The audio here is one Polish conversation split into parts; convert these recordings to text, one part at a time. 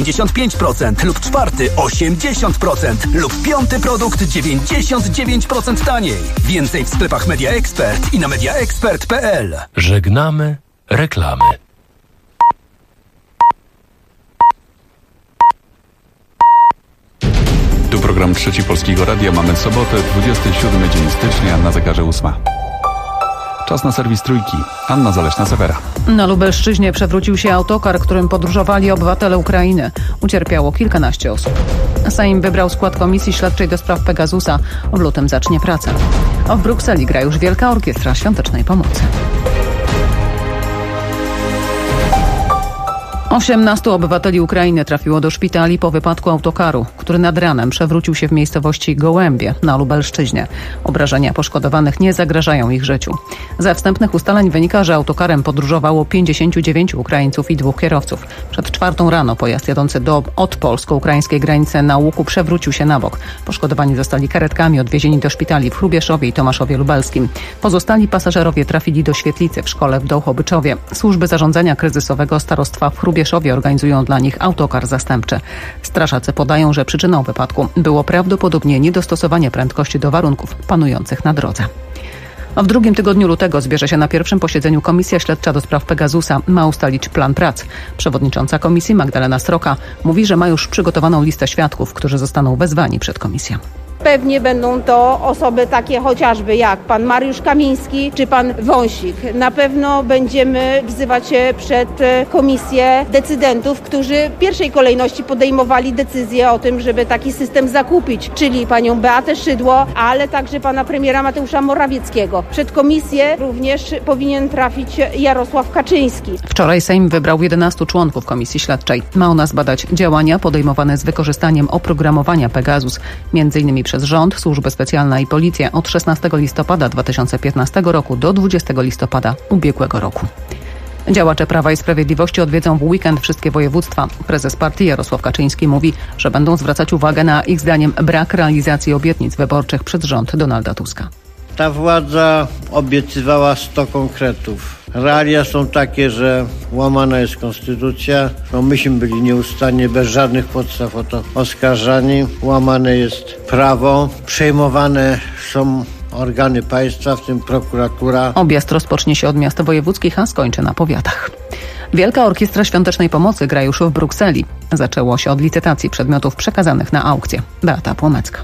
75% lub czwarty 80% lub piąty produkt 99% taniej. Więcej w sklepach Media Expert i na mediaexpert.pl. Żegnamy reklamy. Tu program Trzeci Polskiego Radia. Mamy sobotę, 27 dzień stycznia, na zegarze 8. Czas na serwis Trójki. Anna Zaleśna-Sewera. Na Lubelszczyźnie przewrócił się autokar, którym podróżowali obywatele Ukrainy. Ucierpiało kilkanaście osób. Sejm wybrał skład Komisji Śledczej do spraw Pegasusa. W lutym zacznie pracę. A w Brukseli gra już Wielka Orkiestra Świątecznej Pomocy. 18 obywateli Ukrainy trafiło do szpitali po wypadku autokaru, który nad ranem przewrócił się w miejscowości Gołębie na Lubelszczyźnie. Obrażenia poszkodowanych nie zagrażają ich życiu. Ze wstępnych ustaleń wynika, że autokarem podróżowało 59 Ukraińców i 2 kierowców. Przed 4 rano pojazd jadący od polsko-ukraińskiej granicy na Łuku przewrócił się na bok. Poszkodowani zostali karetkami odwiezieni do szpitali w Hrubieszowie i Tomaszowie Lubelskim. Pozostali pasażerowie trafili do świetlicy w szkole w Dołchobyczowie. Służby zarządzania kryzysowego starostwa w Hrubieszowie organizują dla nich autokar zastępczy. Strażacy podają, że przyczyną wypadku było prawdopodobnie niedostosowanie prędkości do warunków panujących na drodze. W drugim tygodniu lutego zbierze się na pierwszym posiedzeniu Komisja Śledcza do spraw Pegasusa. Ma ustalić plan prac. Przewodnicząca komisji Magdalena Sroka mówi, że ma już przygotowaną listę świadków, którzy zostaną wezwani przed komisję. Pewnie będą to osoby takie chociażby jak pan Mariusz Kamiński czy pan Wąsik. Na pewno będziemy wzywać przed komisję decydentów, którzy w pierwszej kolejności podejmowali decyzję o tym, żeby taki system zakupić, czyli panią Beatę Szydło, ale także pana premiera Mateusza Morawieckiego. Przed komisję również powinien trafić Jarosław Kaczyński. Wczoraj Sejm wybrał 11 członków Komisji Śledczej. Ma ona zbadać działania podejmowane z wykorzystaniem oprogramowania Pegasus, m.in. przez rząd, służby specjalne i policję od 16 listopada 2015 roku do 20 listopada ubiegłego roku. Działacze Prawa i Sprawiedliwości odwiedzą w weekend wszystkie województwa. Prezes partii Jarosław Kaczyński mówi, że będą zwracać uwagę na ich zdaniem brak realizacji obietnic wyborczych przez rząd Donalda Tuska. Ta władza obiecywała 100 konkretów. Realia są takie, że łamana jest konstytucja. Myśmy byli nieustannie, bez żadnych podstaw o to oskarżani. Łamane jest prawo. Przejmowane są organy państwa, w tym prokuratura. Objazd rozpocznie się od miast wojewódzkich, a skończy na powiatach. Wielka Orkiestra Świątecznej Pomocy gra już w Brukseli. Zaczęło się od licytacji przedmiotów przekazanych na aukcję. Beata Płomecka.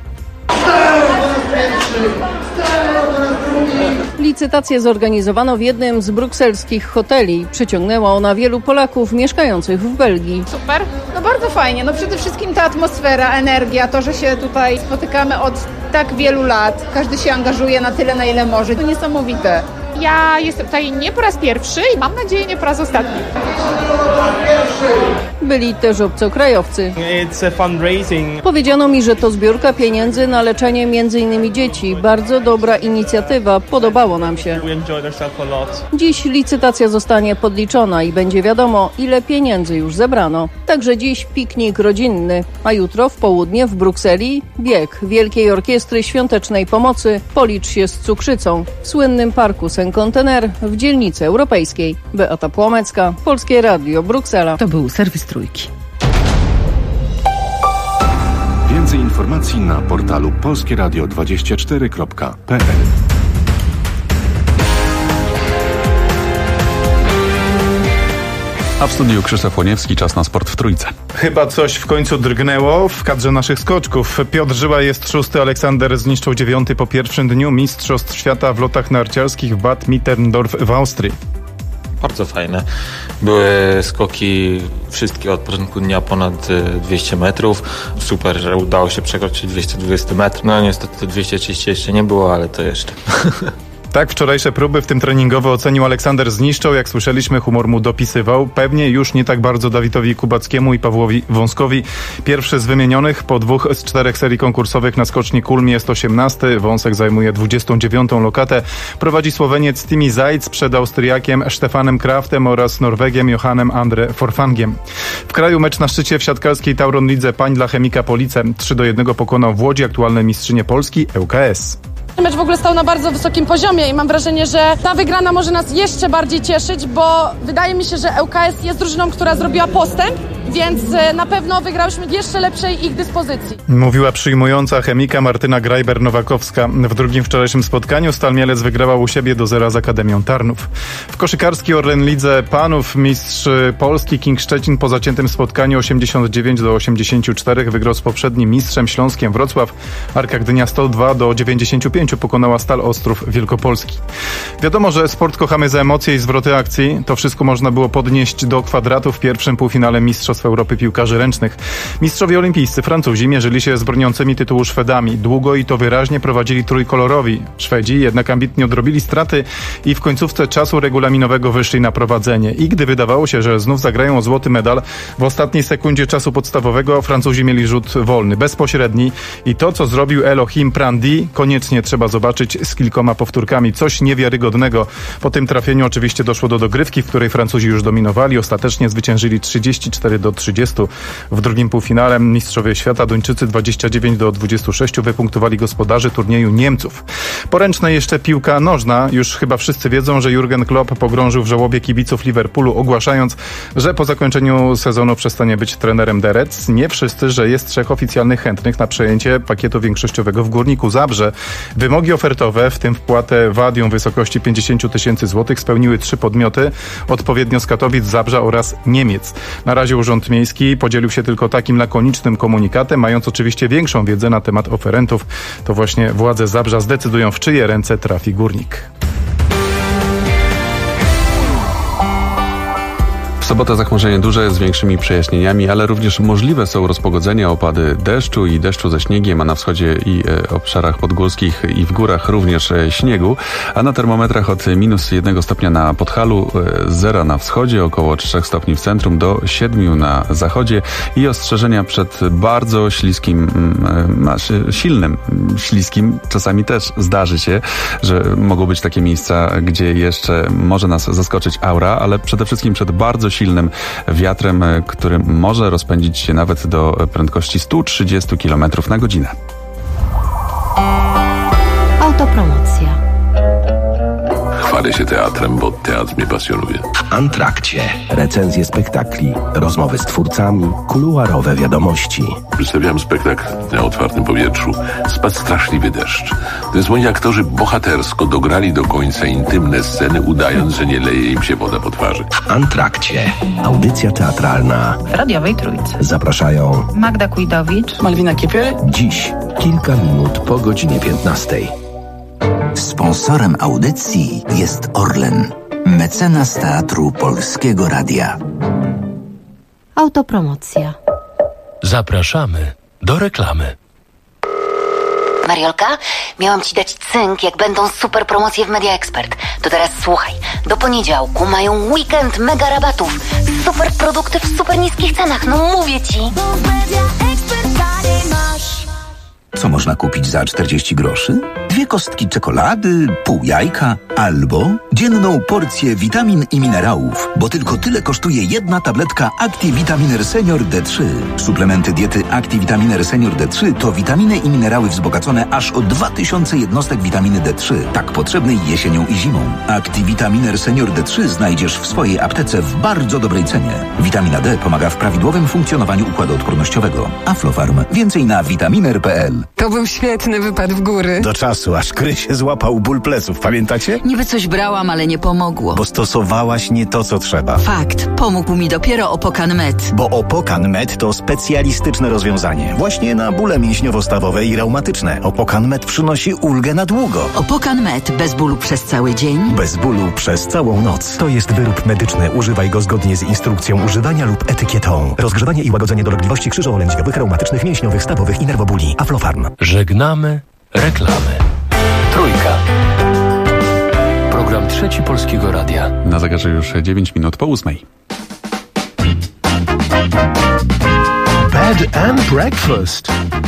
Licytację zorganizowano w jednym z brukselskich hoteli. Przyciągnęła ona wielu Polaków mieszkających w Belgii. Super, no bardzo fajnie. No przede wszystkim ta atmosfera, energia, to, że się tutaj spotykamy od tak wielu lat. Każdy się angażuje na tyle, na ile może. To niesamowite. Ja jestem tutaj nie po raz pierwszy i mam nadzieję nie po raz ostatni. Byli też obcokrajowcy. Powiedziano mi, że to zbiórka pieniędzy na leczenie m.in. dzieci. Bardzo dobra inicjatywa, podobało nam się. Dziś licytacja zostanie podliczona i będzie wiadomo, ile pieniędzy już zebrano. Także dziś piknik rodzinny, a jutro w południe w Brukseli bieg Wielkiej Orkiestry Świątecznej Pomocy Policz się z cukrzycą w słynnym parku Saint-Contener w dzielnicy europejskiej. Beata Płomecka, Polskie Radio, Bruksela. To był serwis Trójki. Więcej informacji na portalu polskieradio24.pl. A w studiu Krzysztof Łoniewski, czas na sport w Trójce. Chyba coś w końcu drgnęło w kadrze naszych skoczków. Piotr Żyła jest 6, Aleksander Zniszczał 9 po pierwszym dniu Mistrzostw Świata w lotach narciarskich w Bad Mitterndorf w Austrii. Bardzo fajne. Były skoki wszystkie od początku dnia ponad 200 metrów. Super, że udało się przekroczyć 220 metrów. No niestety 230 jeszcze nie było, ale to jeszcze. Tak, wczorajsze próby, w tym treningowe, ocenił Aleksander Zniszczał. Jak słyszeliśmy, humor mu dopisywał. Pewnie już nie tak bardzo Dawidowi Kubackiemu i Pawłowi Wąskowi. Pierwszy z wymienionych po 2 z 4 serii konkursowych na skoczni Kulm jest 18. Wąsek zajmuje 29. lokatę. Prowadzi Słoweniec Timi Zajc przed Austriakiem Stefanem Kraftem oraz Norwegiem Johannem Andre Forfangiem. W kraju mecz na szczycie w siatkarskiej Tauron Lidze pań dla Chemika Police. 3-1 pokonał w Łodzi aktualne mistrzynie Polski ŁKS. Mecz w ogóle stał na bardzo wysokim poziomie i mam wrażenie, że ta wygrana może nas jeszcze bardziej cieszyć, bo wydaje mi się, że ŁKS jest drużyną, która zrobiła postęp więc na pewno wygrałyśmy jeszcze lepszej ich dyspozycji. Mówiła przyjmująca chemika Martyna Grajber-Nowakowska. W drugim wczorajszym spotkaniu Stal Mielec wygrała u siebie do 0 z Akademią Tarnów. W koszykarskiej Orlen Lidze Panów mistrz Polski King Szczecin po zaciętym spotkaniu 89-84 wygrał z poprzednim mistrzem Śląskiem Wrocław. Arka Gdynia 102-95 pokonała Stal Ostrów Wielkopolski. Wiadomo, że sport kochamy za emocje i zwroty akcji. To wszystko można było podnieść do kwadratu w pierwszym półfinale Mistrzostw Europy Piłkarzy Ręcznych. Mistrzowie olimpijscy Francuzi mierzyli się z broniącymi tytułu Szwedami. Długo i to wyraźnie prowadzili trójkolorowi. Szwedzi jednak ambitnie odrobili straty i w końcówce czasu regulaminowego wyszli na prowadzenie. I gdy wydawało się, że znów zagrają o złoty medal, w ostatniej sekundzie czasu podstawowego Francuzi mieli rzut wolny, bezpośredni i to, co zrobił Elohim Prandi, koniecznie trzeba zobaczyć z kilkoma powtórkami. Coś niewiarygodnego. Po tym trafieniu oczywiście doszło do dogrywki, w której Francuzi już dominowali. Ostatecznie zwyciężyli 34-30. W drugim półfinale mistrzowie świata Duńczycy 29-26 wypunktowali gospodarzy turnieju Niemców. Poręczna jeszcze piłka nożna. Już chyba wszyscy wiedzą, że Jurgen Klopp pogrążył w żałobie kibiców Liverpoolu, ogłaszając, że po zakończeniu sezonu przestanie być trenerem The Reds. Nie wszyscy, że jest 3 oficjalnych chętnych na przejęcie pakietu większościowego w Górniku Zabrze. Wymogi ofertowe, w tym wpłatę wadium w wysokości 50 000 złotych, spełniły 3 podmioty, odpowiednio z Katowic, Zabrza oraz Niemiec. Na razie Urząd Miejski podzielił się tylko takim lakonicznym komunikatem, mając oczywiście większą wiedzę na temat oferentów. To właśnie władze Zabrza zdecydują, w czyje ręce trafi Górnik. W sobotę zachmurzenie duże z większymi przejaśnieniami, ale również możliwe są rozpogodzenia, opady deszczu i deszczu ze śniegiem, a na wschodzie i obszarach podgórskich i w górach również śniegu, a na termometrach od -1 stopnia na Podhalu, 0 na wschodzie, około 3 stopni w centrum, do 7 na zachodzie i ostrzeżenia przed bardzo śliskim, silnym śliskim. Czasami też zdarzy się, że mogą być takie miejsca, gdzie jeszcze może nas zaskoczyć aura, ale przede wszystkim przed bardzo silnym wiatrem, który może rozpędzić się nawet do prędkości 130 km na godzinę. Autopromocja. Chwalę się teatrem, bo teatr mnie pasjonuje. W Antrakcie recenzje spektakli, rozmowy z twórcami, kuluarowe wiadomości. Przedstawiałem spektakl na otwartym powietrzu. Spadł straszliwy deszcz. Więc moi aktorzy bohatersko dograli do końca intymne sceny, udając, że nie leje im się woda po twarzy. W Antrakcie. Audycja teatralna w radiowej Trójce. Zapraszają Magda Kujdowicz, Malwina Kiepiel. Dziś, kilka minut po godzinie 15. Sponsorem audycji jest Orlen, mecenas Teatru Polskiego Radia. Autopromocja. Zapraszamy do reklamy. Mariolka, miałam ci dać cynk, jak będą super promocje w Media Expert. To teraz słuchaj. Do poniedziałku mają weekend mega rabatów. Super produkty w super niskich cenach. No mówię ci. Bo w Media Expert taniej masz. Co można kupić za 40 groszy? 2 kostki czekolady, pół jajka albo dzienną porcję witamin i minerałów, bo tylko tyle kosztuje jedna tabletka ActiVitaminer Senior D3. Suplementy diety ActiVitaminer Senior D3 to witaminy i minerały wzbogacone aż o 2000 jednostek witaminy D3, tak potrzebnej jesienią i zimą. ActiVitaminer Senior D3 znajdziesz w swojej aptece w bardzo dobrej cenie. Witamina D pomaga w prawidłowym funkcjonowaniu układu odpornościowego. Aflofarm. Więcej na vitaminer.pl. To był świetny wypad w góry. Do czasu, aż Kry się złapał ból pleców, pamiętacie? Niby coś brałam, ale nie pomogło. Bo stosowałaś nie to, co trzeba. Fakt. Pomógł mi dopiero Opokan Med. Bo Opokan Med to specjalistyczne rozwiązanie. Właśnie na bóle mięśniowo-stawowe i reumatyczne. Opokan Med przynosi ulgę na długo. Opokan Med. Bez bólu przez cały dzień. Bez bólu przez całą noc. To jest wyrób medyczny. Używaj go zgodnie z instrukcją używania lub etykietą. Rozgrzewanie i łagodzenie dolegliwości krzyżowo-lędźwiowych, reumatycznych, mięśniowych, stawowych i nerwobóli. Aflofarm. Żegnamy reklamy. Trójka. Program Trzeci Polskiego Radia. Na zegarze już 9 minut po 8. Bed and breakfast.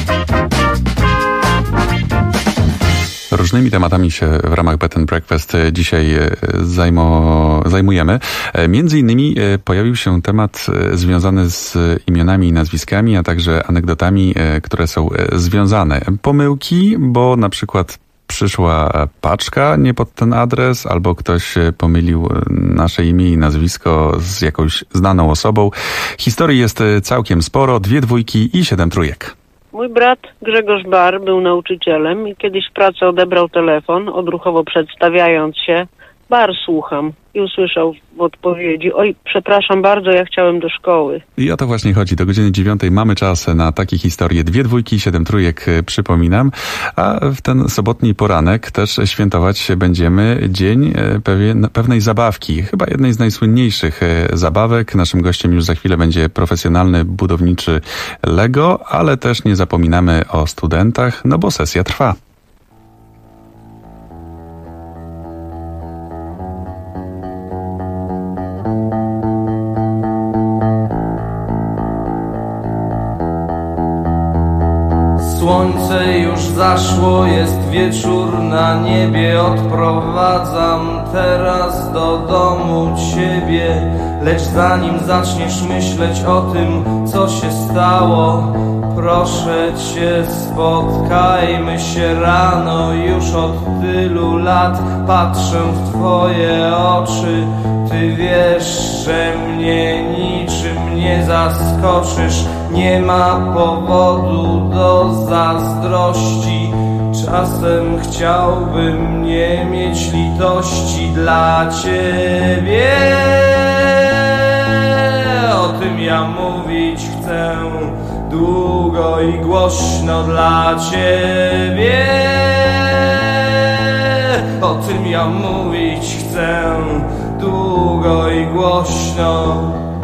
Różnymi tematami się w ramach Bed and Breakfast dzisiaj zajmujemy. Między innymi pojawił się temat związany z imionami i nazwiskami, a także anegdotami, które są związane. Pomyłki, bo na przykład przyszła paczka nie pod ten adres, albo ktoś pomylił nasze imię i nazwisko z jakąś znaną osobą. Historii jest całkiem sporo, 2 dwójki i 7 trójek. Mój brat Grzegorz Bar był nauczycielem i kiedyś w pracy odebrał telefon, odruchowo przedstawiając się. Bar, słucham. I usłyszał w odpowiedzi: oj, przepraszam bardzo, ja chciałem do szkoły. I o to właśnie chodzi. Do godziny 9 mamy czas na takie historie. 2 dwójki, 7 trójek, przypominam. A w ten sobotni poranek też świętować będziemy dzień pewnej zabawki. Chyba jednej z najsłynniejszych zabawek. Naszym gościem już za chwilę będzie profesjonalny budowniczy Lego, ale też nie zapominamy o studentach, no bo sesja trwa. Słońce już zaszło, jest wieczór na niebie. Odprowadzam teraz do domu ciebie. Lecz zanim zaczniesz myśleć o tym, co się stało, proszę cię, spotkajmy się rano. Już od tylu lat patrzę w twoje oczy. Ty wiesz, że mnie niczym nie zaskoczysz. Nie ma powodu do zazdrości. Czasem chciałbym nie mieć litości dla ciebie. O tym ja mówić chcę długo i głośno dla ciebie. O tym ja mówić chcę długo i głośno.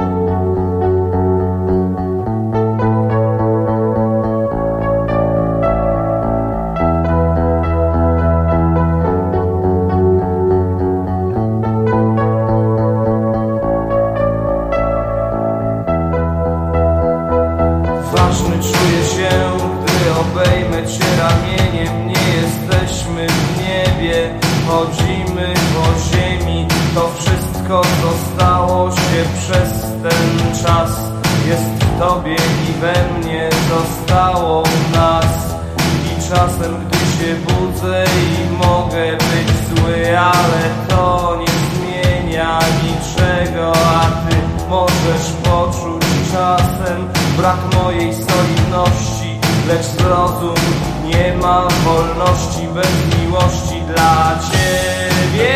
Ważny czuję się, gdy obejmę cię ramieniem. Nie jesteśmy w niebie, chodzimy po ziemi. To wszystko, co stało się przez ten czas, jest w tobie i we mnie, zostało w nas. I czasem, gdy się budzę i mogę być zły, ale to nie zmienia niczego. A ty możesz poczuć czasem brak mojej solidności. Lecz zrozum, nie ma wolności bez miłości dla ciebie.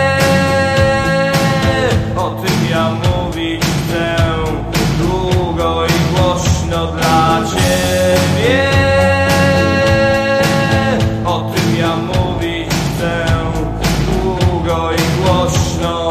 O tym ja mówić chcę długo i głośno dla ciebie. O tym ja mówić chcę długo i głośno.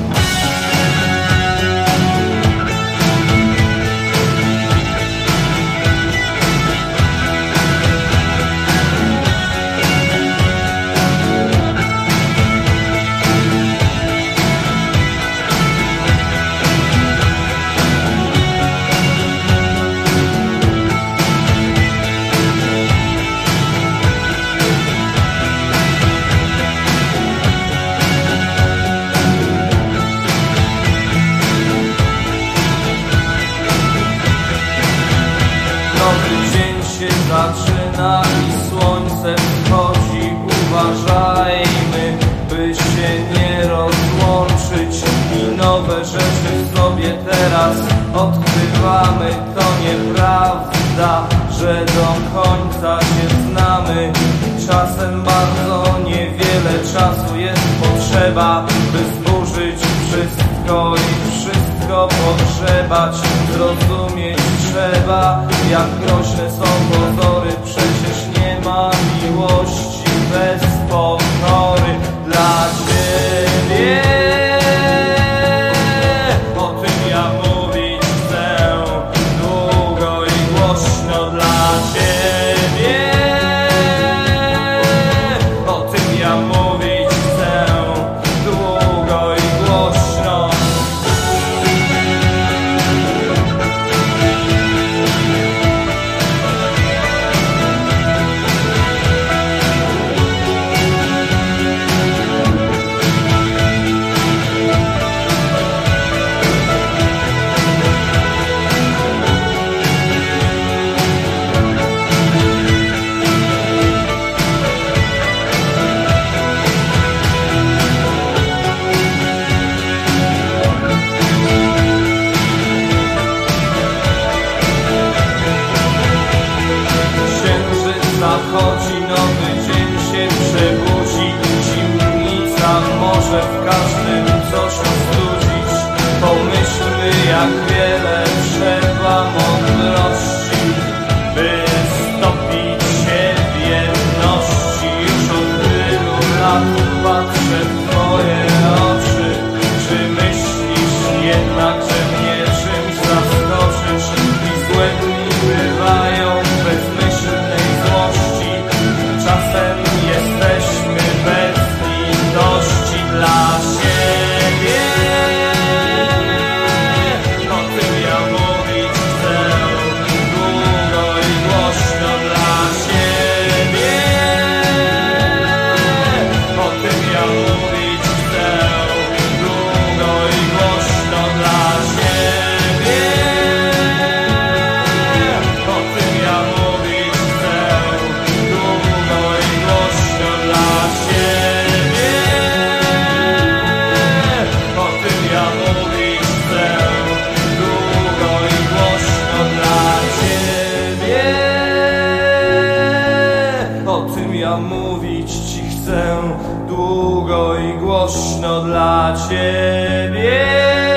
Zaczyna i słońce wschodzi. Uważajmy, by się nie rozłączyć. I nowe rzeczy w sobie teraz odkrywamy. To nieprawda, że do końca się znamy. Czasem bardzo niewiele czasu jest potrzeba, by zburzyć wszystko i wszystko pogrzebać. Zrozumieć trzeba, jak groźne są pozory. Przecież nie ma miłości bez pokory dla ciebie. O tym ja mówić chcę długo i głośno dla ciebie. O tym ja mówić chcę długo i głośno. nadchodzi, nowy dzień się przebudzi. Zimnica może w każdym coś ostudzić. Pomyślmy, jak wiele trzeba mądrości, by stopić się w jedności. Już od tylu lat patrzę w twoje oczy. Czy myślisz jednak, że mnie czymś zaskoczysz? I złe dni bywają bezmyślnej złości. Czasem jesteśmy bez litości dla siebie. O tym ja mówić chcę długo i głośno dla siebie. O tym ja mówić chcę długo i głośno dla siebie. O tym ja mówić chcę długo i głośno dla siebie. O tym ja mówić chcę długo i głośno dla ciebie. O tym ja mówić ci chcę długo i głośno dla ciebie.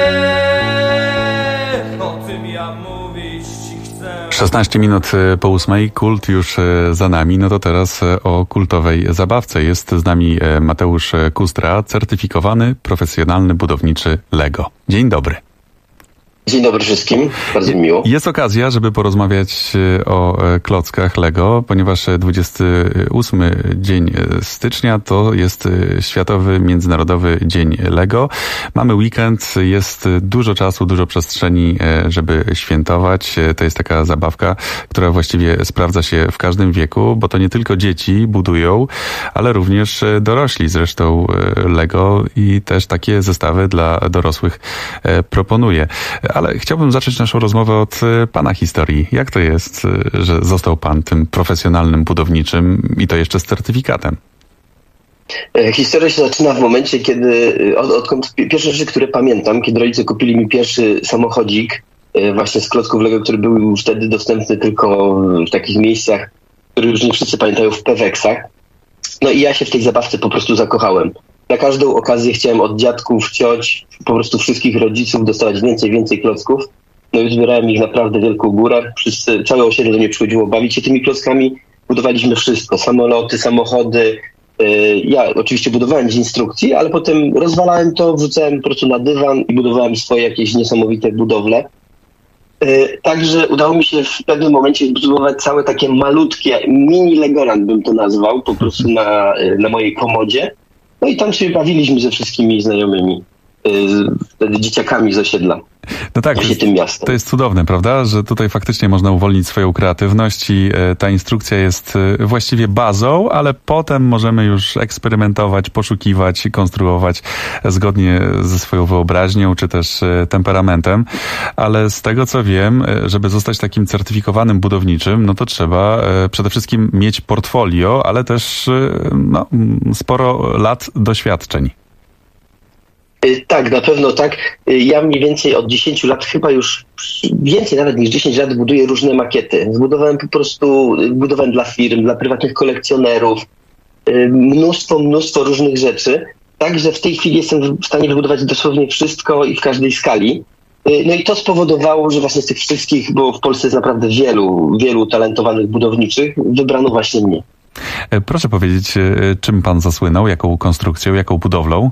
O tym ja mówić ci chcę. 16 minut po 8, kult już za nami. No to teraz o kultowej zabawce. Jest z nami Mateusz Kustra, certyfikowany, profesjonalny budowniczy Lego. Dzień dobry. Dzień dobry wszystkim, bardzo mi miło. Jest okazja, żeby porozmawiać o klockach Lego, ponieważ 28 dzień stycznia to jest Światowy Międzynarodowy Dzień Lego. Mamy weekend, jest dużo czasu, dużo przestrzeni, żeby świętować. To jest taka zabawka, która właściwie sprawdza się w każdym wieku, bo to nie tylko dzieci budują, ale również dorośli. Zresztą Lego i też takie zestawy dla dorosłych proponuje. Ale chciałbym zacząć naszą rozmowę od pana historii. Jak to jest, że został pan tym profesjonalnym budowniczym i to jeszcze z certyfikatem? Historia się zaczyna w momencie, kiedy odkąd pierwsze rzeczy, które pamiętam, kiedy rodzice kupili mi pierwszy samochodzik właśnie z klocków Lego, który był już wtedy dostępny tylko w takich miejscach, które już nie wszyscy pamiętają, w Peweksach. No i ja się w tej zabawce po prostu zakochałem. Na każdą okazję chciałem od dziadków, cioć, po prostu wszystkich rodziców dostawać więcej klocków. No i zbierałem ich naprawdę wielką górę. Całe osiedle do mnie przychodziło bawić się tymi klockami. Budowaliśmy wszystko. Samoloty, samochody. Ja oczywiście budowałem z instrukcji, ale potem rozwalałem to, wrzucałem po prostu na dywan i budowałem swoje jakieś niesamowite budowle. Także udało mi się w pewnym momencie zbudować całe takie malutkie mini Legoland, bym to nazwał, po prostu na mojej komodzie. No i tam się bawiliśmy ze wszystkimi znajomymi, wtedy dzieciakami z osiedla. No tak, to jest cudowne, prawda? Że tutaj faktycznie można uwolnić swoją kreatywność i ta instrukcja jest właściwie bazą, ale potem możemy już eksperymentować, poszukiwać, konstruować zgodnie ze swoją wyobraźnią czy też temperamentem. Ale z tego co wiem, żeby zostać takim certyfikowanym budowniczym, no to trzeba przede wszystkim mieć portfolio, ale też sporo lat doświadczeń. Tak, na pewno tak. Ja mniej więcej od 10 lat, chyba już więcej nawet niż 10 lat buduję różne makiety. Budowałem dla firm, dla prywatnych kolekcjonerów, mnóstwo różnych rzeczy. Także w tej chwili jestem w stanie wybudować dosłownie wszystko i w każdej skali. No i to spowodowało, że właśnie z tych wszystkich, bo w Polsce jest naprawdę wielu talentowanych budowniczych, wybrano właśnie mnie. Proszę powiedzieć, czym pan zasłynął, jaką konstrukcją, jaką budowlą?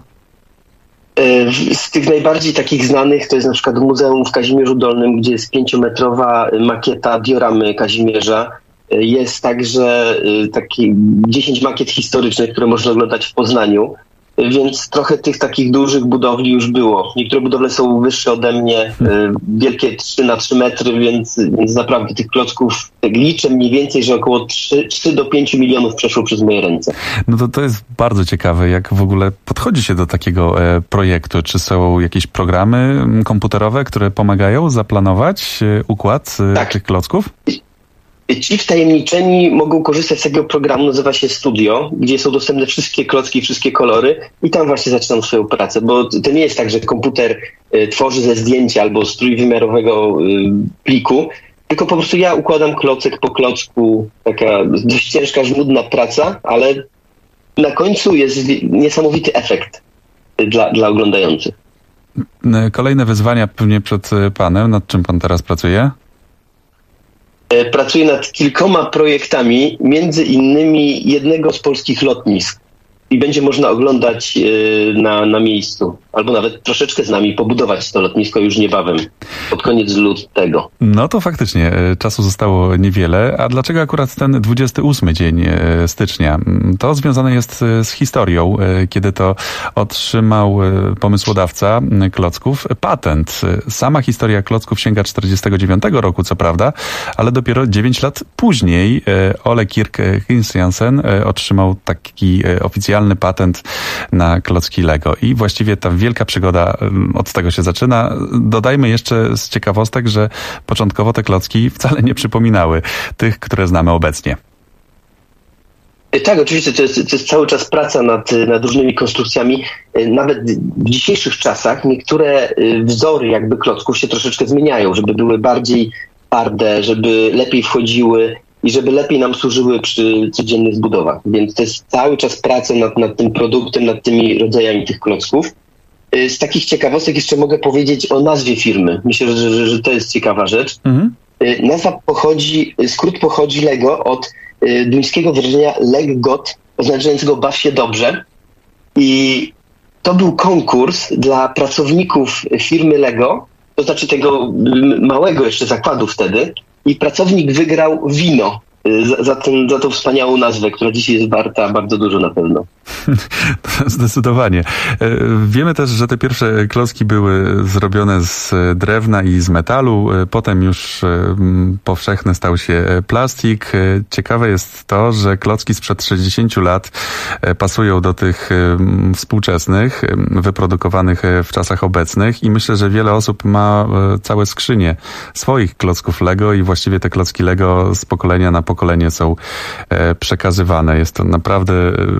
Z tych najbardziej takich znanych to jest na przykład Muzeum w Kazimierzu Dolnym, gdzie jest 5-metrowa makieta dioramy Kazimierza. Jest także taki 10 makiet historycznych, które można oglądać w Poznaniu. Więc trochę tych takich dużych budowli już było. Niektóre budowle są wyższe ode mnie, wielkie 3x3 metry, więc naprawdę tych klocków liczę mniej więcej, że około 3 do 5 milionów przeszło przez moje ręce. No to jest bardzo ciekawe, jak w ogóle podchodzi się do takiego projektu. Czy są jakieś programy komputerowe, które pomagają zaplanować układ tych klocków? Ci wtajemniczeni mogą korzystać z takiego programu, nazywa się Studio, gdzie są dostępne wszystkie klocki, wszystkie kolory i tam właśnie zaczynam swoją pracę, bo to nie jest tak, że komputer tworzy ze zdjęcia albo z trójwymiarowego pliku, tylko po prostu ja układam klocek po klocku, taka dość ciężka, żmudna praca, ale na końcu jest niesamowity efekt dla oglądających. Kolejne wyzwania pewnie przed panem. Nad czym pan teraz pracuje? Pracuję nad kilkoma projektami, między innymi jednego z polskich lotnisk. I będzie można oglądać na miejscu, albo nawet troszeczkę z nami pobudować to lotnisko już niebawem, pod koniec lutego. No to faktycznie, czasu zostało niewiele. A dlaczego akurat ten 28 dzień stycznia? To związane jest z historią, kiedy to otrzymał pomysłodawca klocków patent. Sama historia klocków sięga 49 roku, co prawda, ale dopiero 9 lat później Ole Kirk Christiansen otrzymał taki oficjalny patent na klocki Lego. I właściwie ta wielka przygoda od tego się zaczyna. Dodajmy jeszcze z ciekawostek, że początkowo te klocki wcale nie przypominały tych, które znamy obecnie. Tak, oczywiście to jest cały czas praca nad różnymi konstrukcjami. Nawet w dzisiejszych czasach niektóre wzory jakby klocków się troszeczkę zmieniają, żeby były bardziej twarde, żeby lepiej wchodziły i żeby lepiej nam służyły przy codziennych zbudowach. Więc to jest cały czas praca nad tym produktem, nad tymi rodzajami tych klocków. Z takich ciekawostek jeszcze mogę powiedzieć o nazwie firmy. Myślę, że to jest ciekawa rzecz. Nazwa skrót pochodzi Lego od duńskiego wyrażenia leg got, oznaczającego baw się dobrze. I to był konkurs dla pracowników firmy Lego, to znaczy tego małego jeszcze zakładu wtedy. I pracownik wygrał wino za tą wspaniałą nazwę, która dzisiaj jest warta bardzo dużo na pewno. Zdecydowanie. Wiemy też, że te pierwsze klocki były zrobione z drewna i z metalu. Potem już powszechny stał się plastik. Ciekawe jest to, że klocki sprzed 60 lat pasują do tych współczesnych, wyprodukowanych w czasach obecnych i myślę, że wiele osób ma całe skrzynie swoich klocków Lego i właściwie te klocki Lego z pokolenia na pokolenie są przekazywane. Jest to naprawdę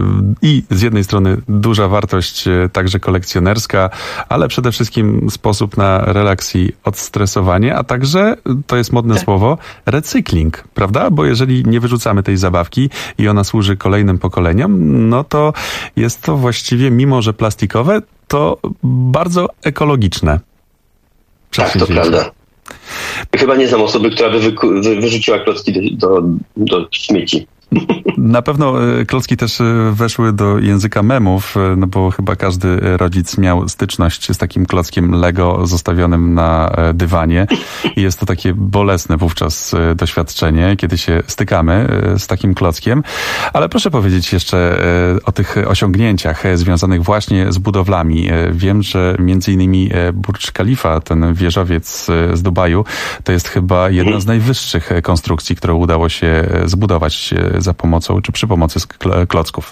i z jednej strony duża wartość także kolekcjonerska, ale przede wszystkim sposób na relaks i odstresowanie, a także, to jest modne słowo, recykling, prawda? Bo jeżeli nie wyrzucamy tej zabawki i ona służy kolejnym pokoleniom, no to jest to właściwie, mimo że plastikowe, to bardzo ekologiczne. Tak, to prawda. Chyba nie znam osoby, która by wyrzuciła klocki do śmieci. Na pewno klocki też weszły do języka memów, no bo chyba każdy rodzic miał styczność z takim klockiem Lego zostawionym na dywanie i jest to takie bolesne wówczas doświadczenie, kiedy się stykamy z takim klockiem. Ale proszę powiedzieć jeszcze o tych osiągnięciach związanych właśnie z budowlami. Wiem, że między innymi Burj Khalifa, ten wieżowiec z Dubaju, to jest chyba jedna z najwyższych konstrukcji, którą udało się zbudować za pomocą, czy przy pomocy klocków?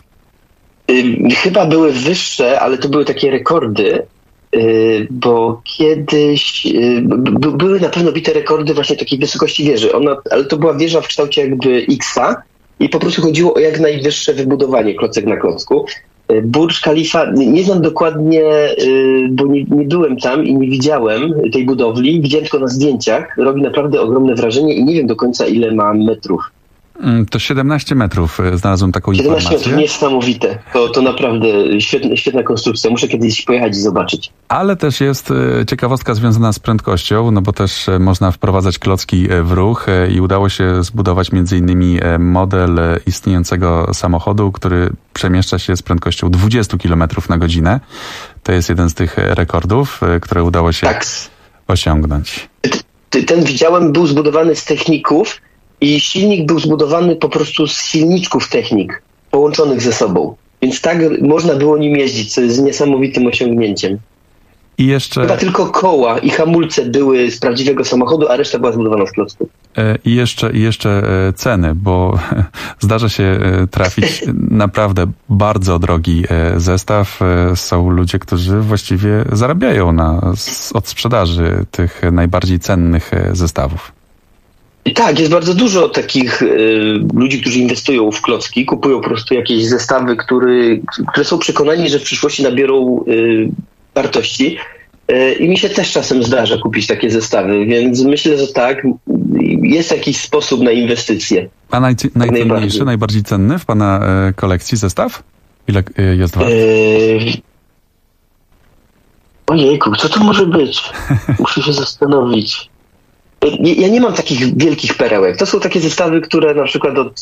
Chyba były wyższe, ale to były takie rekordy, bo kiedyś były na pewno bite rekordy właśnie takiej wysokości wieży. Ale to była wieża w kształcie jakby X-a i po prostu chodziło o jak najwyższe wybudowanie klocek na klocku. Burj Khalifa, nie znam dokładnie, bo nie byłem tam i nie widziałem tej budowli, widziałem tylko na zdjęciach. Robi naprawdę ogromne wrażenie i nie wiem do końca ile ma metrów. To 17 metrów, znalazłem taką 17 informację. 17 metrów, niesamowite. To naprawdę świetna konstrukcja. Muszę kiedyś pojechać i zobaczyć. Ale też jest ciekawostka związana z prędkością, no bo też można wprowadzać klocki w ruch i udało się zbudować między innymi model istniejącego samochodu, który przemieszcza się z prędkością 20 km na godzinę. To jest jeden z tych rekordów, które udało się osiągnąć. Ten widziałem, był zbudowany z techników, i silnik był zbudowany po prostu z silniczków technik połączonych ze sobą. Więc tak można było nim jeździć, co jest niesamowitym osiągnięciem. I jeszcze... Chyba tylko koła i hamulce były z prawdziwego samochodu, a reszta była zbudowana z klocków. I jeszcze ceny, bo zdarza się trafić naprawdę bardzo drogi zestaw. Są ludzie, którzy właściwie zarabiają od sprzedaży tych najbardziej cennych zestawów. Tak, jest bardzo dużo takich ludzi, którzy inwestują w klocki, kupują po prostu jakieś zestawy, które są przekonani, że w przyszłości nabiorą wartości. I mi się też czasem zdarza kupić takie zestawy, więc myślę, że tak. jest jakiś sposób na inwestycje. A najcenniejszy, najbardziej cenny w pana kolekcji zestaw? Ile jest wart? Ojejku, co to może być? Muszę się zastanowić. Ja nie mam takich wielkich perełek. To są takie zestawy, które na przykład od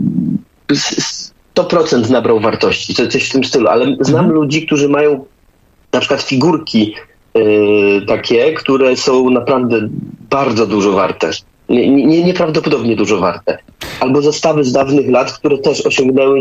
100% nabrał wartości, coś w tym stylu, ale znam ludzi, którzy mają na przykład figurki takie, które są naprawdę bardzo dużo warte. Nieprawdopodobnie dużo warte. Albo zestawy z dawnych lat, które też osiągnęły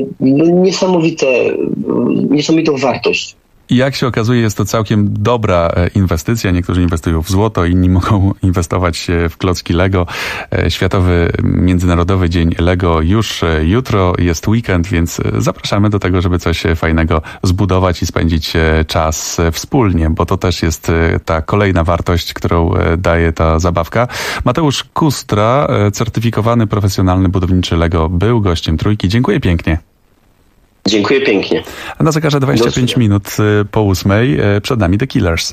niesamowitą wartość. I jak się okazuje, jest to całkiem dobra inwestycja. Niektórzy inwestują w złoto, inni mogą inwestować w klocki Lego. Światowy Międzynarodowy Dzień Lego już jutro, jest weekend, więc zapraszamy do tego, żeby coś fajnego zbudować i spędzić czas wspólnie, bo to też jest ta kolejna wartość, którą daje ta zabawka. Mateusz Kustra, certyfikowany profesjonalny budowniczy Lego, był gościem Trójki. Dziękuję pięknie. Dziękuję pięknie. A na zegarze 25 minut po 8:00. Przed nami The Killers.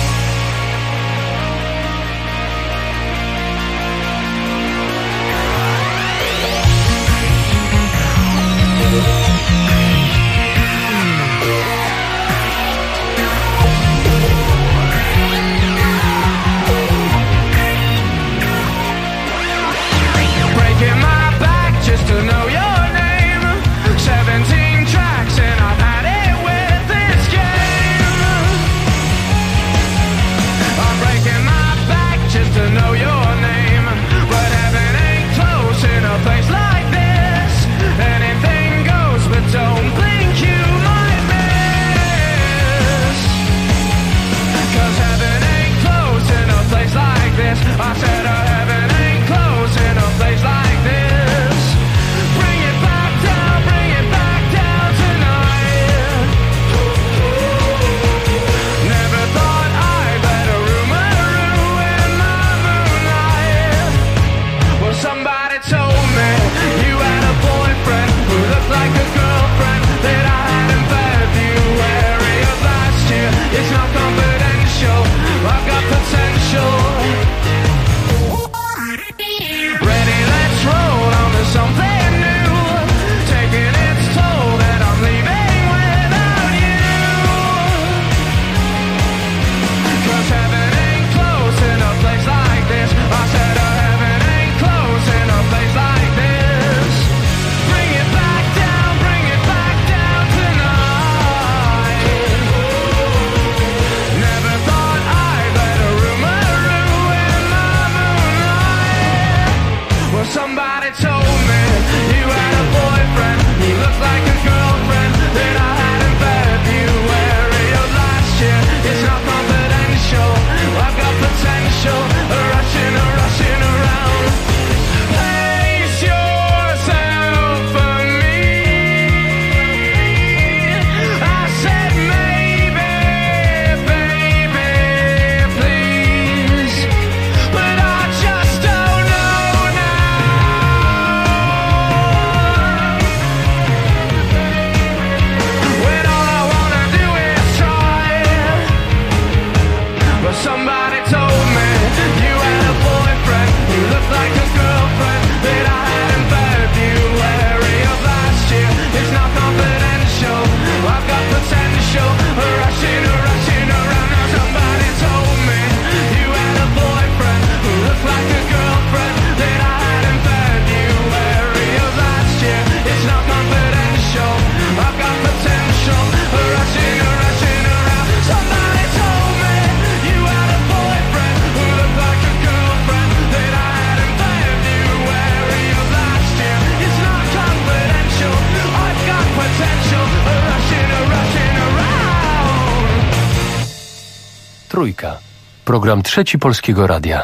Trójka. Program Trzeci Polskiego Radia.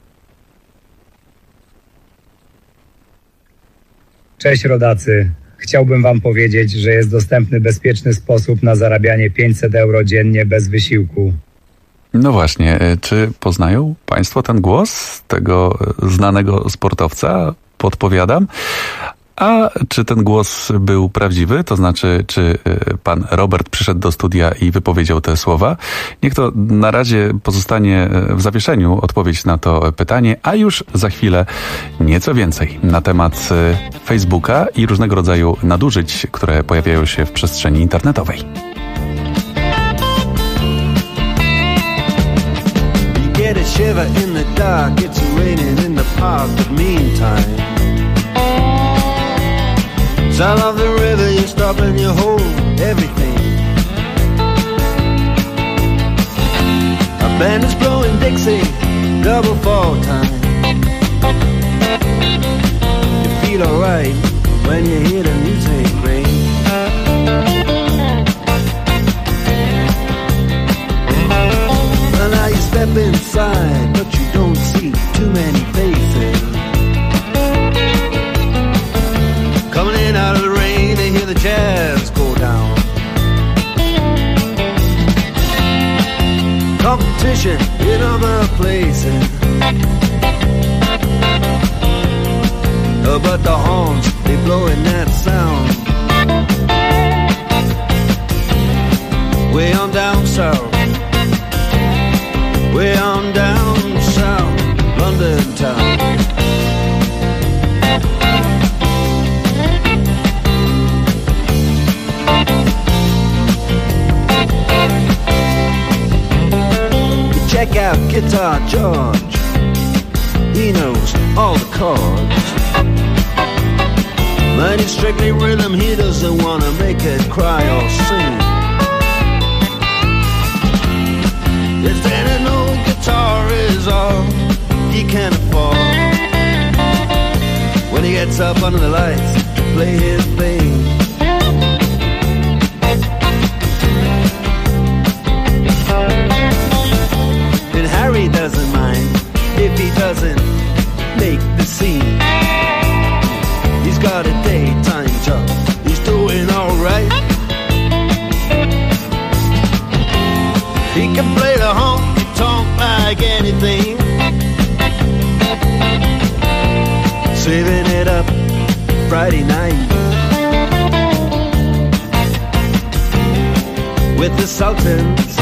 Cześć rodacy. Chciałbym wam powiedzieć, że jest dostępny bezpieczny sposób na zarabianie 500 euro dziennie bez wysiłku. No właśnie, czy poznają państwo ten głos tego znanego sportowca? Podpowiadam. A czy ten głos był prawdziwy? To znaczy, czy pan Robert przyszedł do studia i wypowiedział te słowa? Niech to na razie pozostanie w zawieszeniu odpowiedź na to pytanie, a już za chwilę nieco więcej na temat Facebooka i różnego rodzaju nadużyć, które pojawiają się w przestrzeni internetowej. Get a shiver in the dark, it's raining in the park, but meantime sound of the river, you stop and you hold everything. A band is blowing Dixie, double fall time. You feel alright when you hear the music ring. Well, now you step inside, but you don't see too many faces. Coming in out of the rain, they hear the jazz go down. Competition in other places, but the horns, they blowing that sound. Way on down south, way on down south, London town. Check out Guitar George, he knows all the chords. But it's strictly rhythm, he doesn't want to make it cry or sing. Yes, then an old guitar is all he can afford when he gets up under the lights to play his thing. Harry doesn't mind if he doesn't make the scene. He's got a daytime job, he's doing alright. He can play the honky-tonk like anything, saving it up Friday night with the Sultans,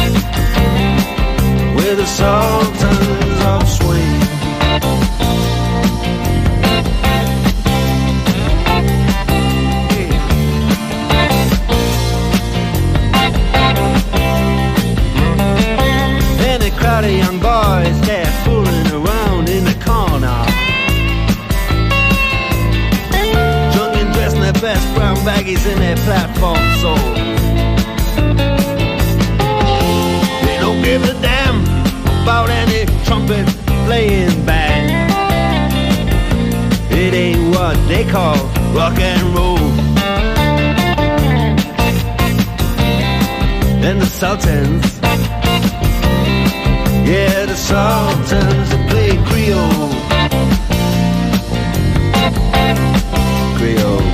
with the Sultans of Swing. And a crowd of young boys, they're fooling around in the corner, drunk and dressed in their best brown baggies in their platform soles. They don't give a damn about any trumpet playing band. It ain't what they call rock and roll. And the Sultans, yeah, the Sultans that play Creole. Creole.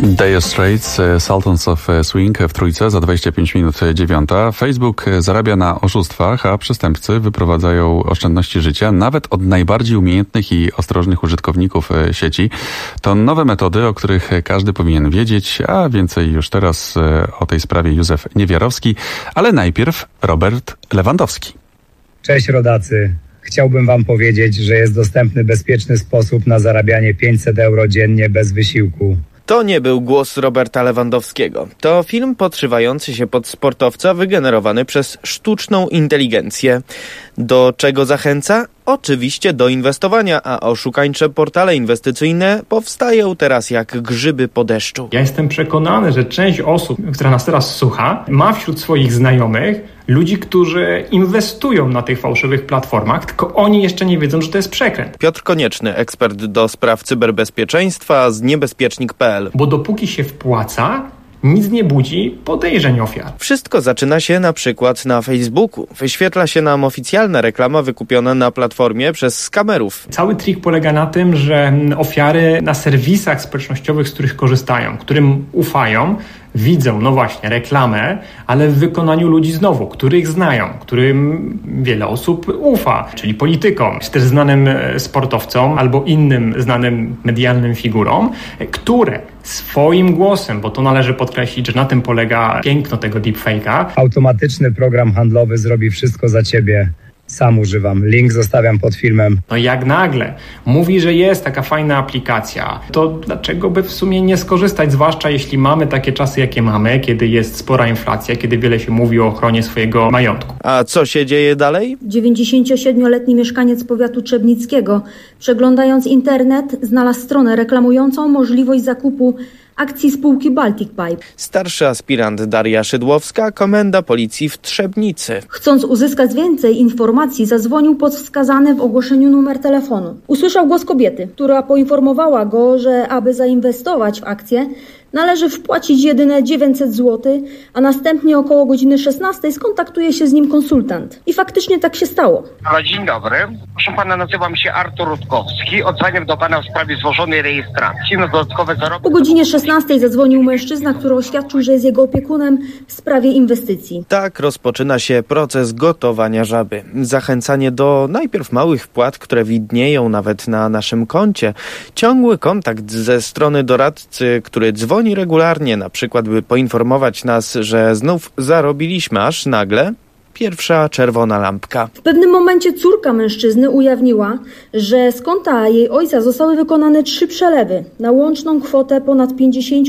Dire Straits, Sultans of Swing w trójce za 25 minut 9. Facebook zarabia na oszustwach, a przestępcy wyprowadzają oszczędności życia nawet od najbardziej umiejętnych i ostrożnych użytkowników sieci. To nowe metody, o których każdy powinien wiedzieć, a więcej już teraz o tej sprawie Józef Niewiarowski, ale najpierw Robert Lewandowski. Cześć rodacy. Chciałbym wam powiedzieć, że jest dostępny bezpieczny sposób na zarabianie 500 euro dziennie bez wysiłku. To nie był głos Roberta Lewandowskiego. To film podszywający się pod sportowca wygenerowany przez sztuczną inteligencję. Do czego zachęca? Oczywiście do inwestowania, a oszukańcze portale inwestycyjne powstają teraz jak grzyby po deszczu. Ja jestem przekonany, że część osób, która nas teraz słucha, ma wśród swoich znajomych ludzi, którzy inwestują na tych fałszywych platformach, tylko oni jeszcze nie wiedzą, że to jest przekręt. Piotr Konieczny, ekspert do spraw cyberbezpieczeństwa z niebezpiecznik.pl. Bo dopóki się wpłaca, nic nie budzi podejrzeń ofiar. Wszystko zaczyna się na przykład na Facebooku. Wyświetla się nam oficjalna reklama wykupiona na platformie przez skamerów. Cały trik polega na tym, że ofiary na serwisach społecznościowych, z których korzystają, którym ufają, widzą, no właśnie, reklamę, ale w wykonaniu ludzi znowu, których znają, którym wiele osób ufa, czyli politykom, czy też znanym sportowcom albo innym znanym medialnym figurom, które swoim głosem, bo to należy podkreślić, że na tym polega piękno tego deepfake'a. Automatyczny program handlowy zrobi wszystko za ciebie. Sam używam. Link zostawiam pod filmem. No jak nagle mówi, że jest taka fajna aplikacja, to dlaczego by w sumie nie skorzystać, zwłaszcza jeśli mamy takie czasy, jakie mamy, kiedy jest spora inflacja, kiedy wiele się mówi o ochronie swojego majątku. A co się dzieje dalej? 97-letni mieszkaniec powiatu trzebnickiego, przeglądając internet, znalazł stronę reklamującą możliwość zakupu akcji spółki Baltic Pipe. Starszy aspirant Daria Szydłowska, komenda policji w Trzebnicy. Chcąc uzyskać więcej informacji, zadzwonił pod wskazany w ogłoszeniu numer telefonu. Usłyszał głos kobiety, która poinformowała go, że aby zainwestować w akcję, należy wpłacić jedyne 900 zł, a następnie około godziny 16 skontaktuje się z nim konsultant. I faktycznie tak się stało. Dzień dobry. Proszę pana, nazywam się Artur Rutkowski. Odzwaniam do pana w sprawie złożonej rejestracji na dodatkowe zarobki. Po godzinie 16 zadzwonił mężczyzna, który oświadczył, że jest jego opiekunem w sprawie inwestycji. Tak rozpoczyna się proces gotowania żaby. Zachęcanie do najpierw małych wpłat, które widnieją nawet na naszym koncie. Ciągły kontakt ze strony doradcy, który dzwoni regularnie, na przykład by poinformować nas, że znów zarobiliśmy, aż nagle pierwsza czerwona lampka. W pewnym momencie córka mężczyzny ujawniła, że z konta jej ojca zostały wykonane 3 przelewy na łączną kwotę ponad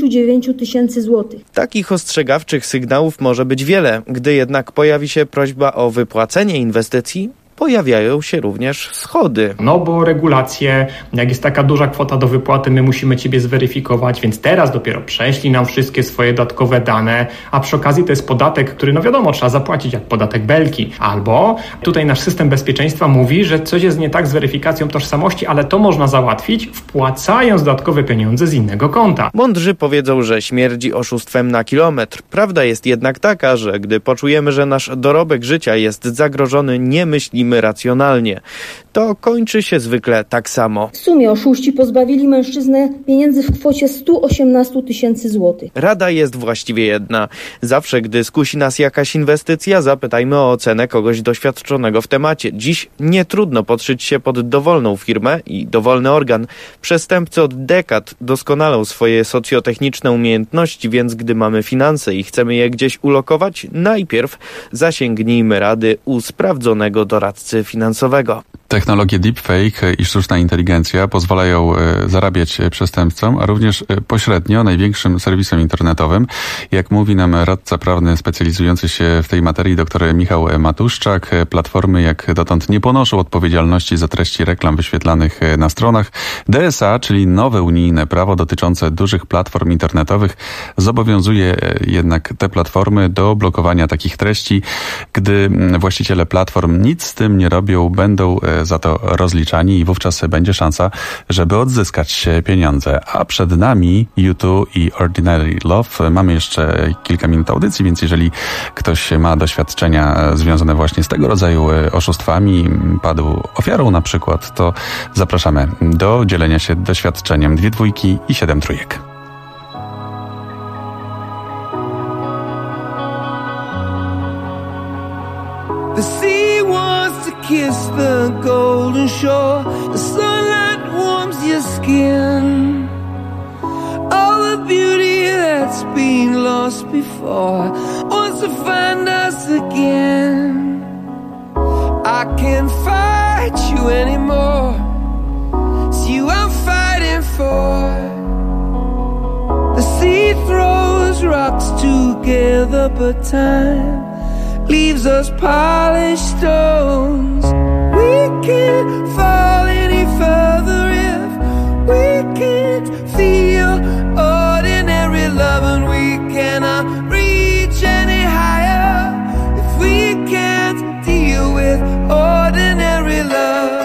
59 000 złotych. Takich ostrzegawczych sygnałów może być wiele. Gdy jednak pojawi się prośba o wypłacenie inwestycji, pojawiają się również schody. No bo regulacje, jak jest taka duża kwota do wypłaty, my musimy ciebie zweryfikować, więc teraz dopiero prześlij nam wszystkie swoje dodatkowe dane, a przy okazji to jest podatek, który no wiadomo, trzeba zapłacić jak podatek belki. Albo tutaj nasz system bezpieczeństwa mówi, że coś jest nie tak z weryfikacją tożsamości, ale to można załatwić wpłacając dodatkowe pieniądze z innego konta. Mądrzy powiedzą, że śmierdzi oszustwem na kilometr. Prawda jest jednak taka, że gdy poczujemy, że nasz dorobek życia jest zagrożony, nie myślimy racjonalnie. To kończy się zwykle tak samo. W sumie oszuści pozbawili mężczyznę pieniędzy w kwocie 118 000 złotych. Rada jest właściwie jedna. Zawsze, gdy skusi nas jakaś inwestycja, zapytajmy o ocenę kogoś doświadczonego w temacie. Dziś nie trudno podszyć się pod dowolną firmę i dowolny organ. Przestępcy od dekad doskonalą swoje socjotechniczne umiejętności, więc gdy mamy finanse i chcemy je gdzieś ulokować, najpierw zasięgnijmy rady u sprawdzonego doradcy finansowego. Technologie deepfake i sztuczna inteligencja pozwalają zarabiać przestępcom, a również pośrednio największym serwisem internetowym. Jak mówi nam radca prawny specjalizujący się w tej materii dr Michał Matuszczak, platformy jak dotąd nie ponoszą odpowiedzialności za treści reklam wyświetlanych na stronach. DSA, czyli nowe unijne prawo dotyczące dużych platform internetowych, zobowiązuje jednak te platformy do blokowania takich treści. Gdy właściciele platform nic z tym nie robią, będą za to rozliczani i wówczas będzie szansa, żeby odzyskać pieniądze. A przed nami U2 i Ordinary Love. Mamy jeszcze kilka minut audycji, więc jeżeli ktoś ma doświadczenia związane właśnie z tego rodzaju oszustwami, padł ofiarą na przykład, to zapraszamy do dzielenia się doświadczeniem. 2 dwójki i 7 trójek. the golden shore. The sunlight warms your skin. All the beauty that's been lost before wants to find us again. I can't fight you anymore. It's you I'm fighting for. The sea throws rocks together, but time leaves us polished stones. We can't fall any further if we can't feel ordinary love, and we cannot reach any higher if we can't deal with ordinary love.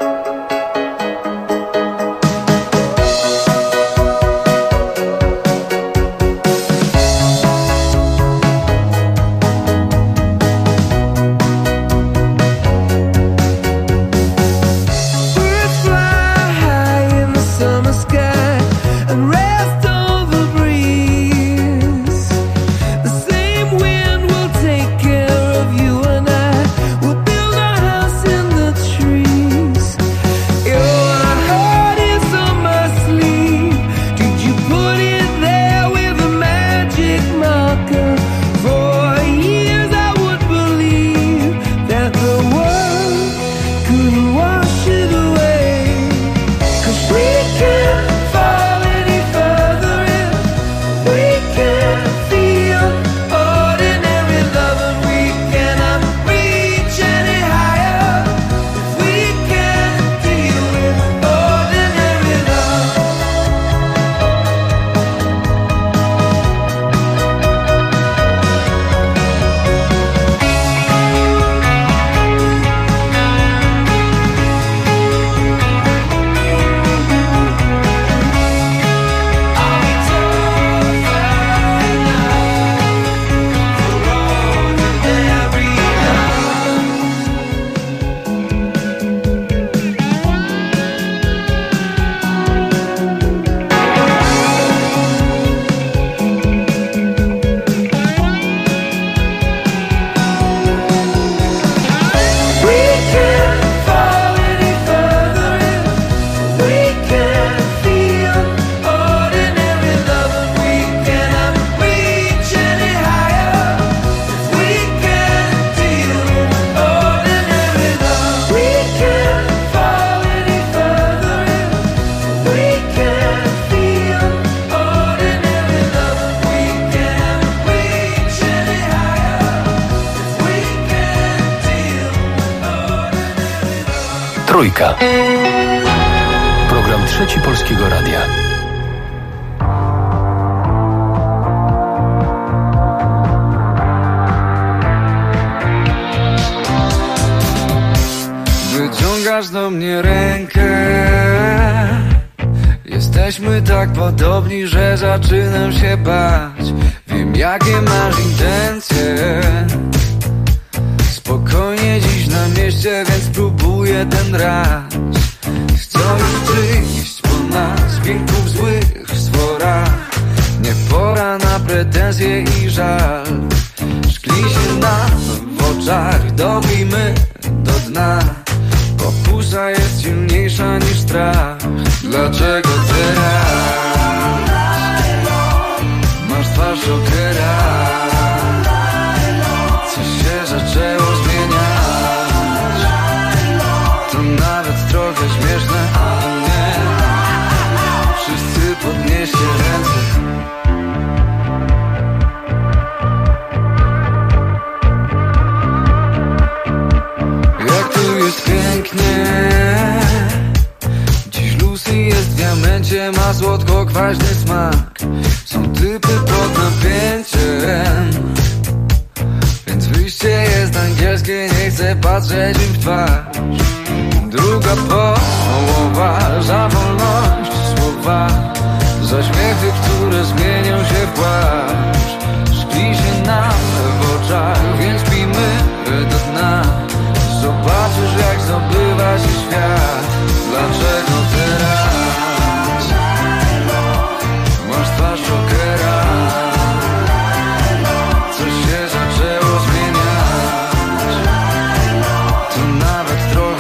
Trójka. Program Trzeci Polskiego Radia. Wyciągasz do mnie rękę. Jesteśmy tak podobni, że zaczynam się bać. Wiem, jakie masz intencje. Spokojnie dziś na mieście, więc próbuję ten raz. Chcą już przyjść po nas, pięków złych sworach. Nie pora na pretensje i żal. Szkli się nam w oczach, dobijmy do dna. Pokusa jest silniejsza niż strach. Dlaczego teraz masz twarz okera? Coś się zaczęło zmieniać. To nawet trochę śmieszne, ale nie. Wszyscy podnieście ręce. Jak tu jest pięknie. Dziś Lucy jest w diamencie, ma słodko-kwaśny smak. Są typy pod napięciem, więc wyjście jest angielskie, nie chcę patrzeć im w twarz. Druga połowa, za wolność słowa, za śmiechy, które zmienią się w płacz. Szkli się nam w oczach, więc pijmy do dna. Zobaczysz, jak zdobywa się świat. Dlaczego teraz masz twarz okera? Coś się zaczęło zmieniać. To nawet trochę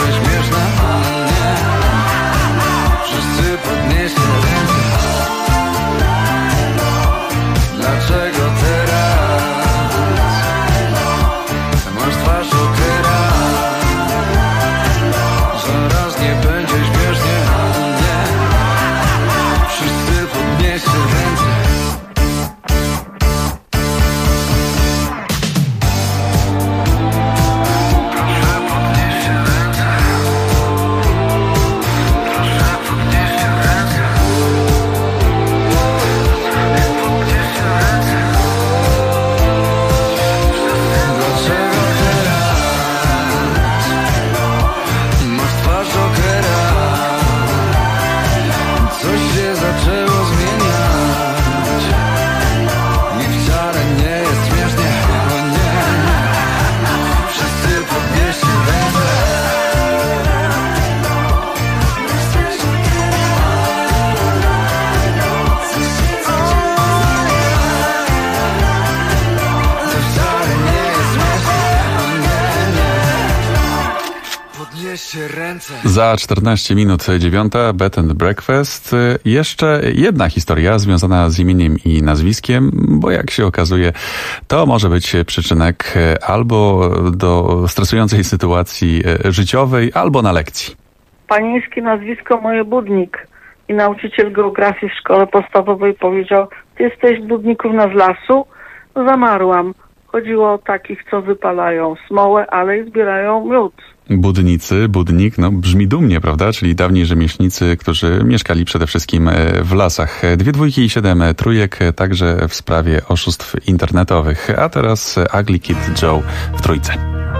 ręce. Za 14 minut 9, Bed and Breakfast. Jeszcze jedna historia związana z imieniem i nazwiskiem, bo jak się okazuje, to może być przyczynek albo do stresującej sytuacji życiowej, albo na lekcji. Panieńskie nazwisko moje Budnik i nauczyciel geografii w szkole podstawowej powiedział: ty jesteś Budników z lasu? No, zamarłam. Chodziło o takich, co wypalają smołę, ale i zbierają miód. Budnik, no brzmi dumnie, prawda? Czyli dawni rzemieślnicy, którzy mieszkali przede wszystkim w lasach. 2 dwójki i 7 trójek, także w sprawie oszustw internetowych. A teraz Ugly Kid Joe w trójce.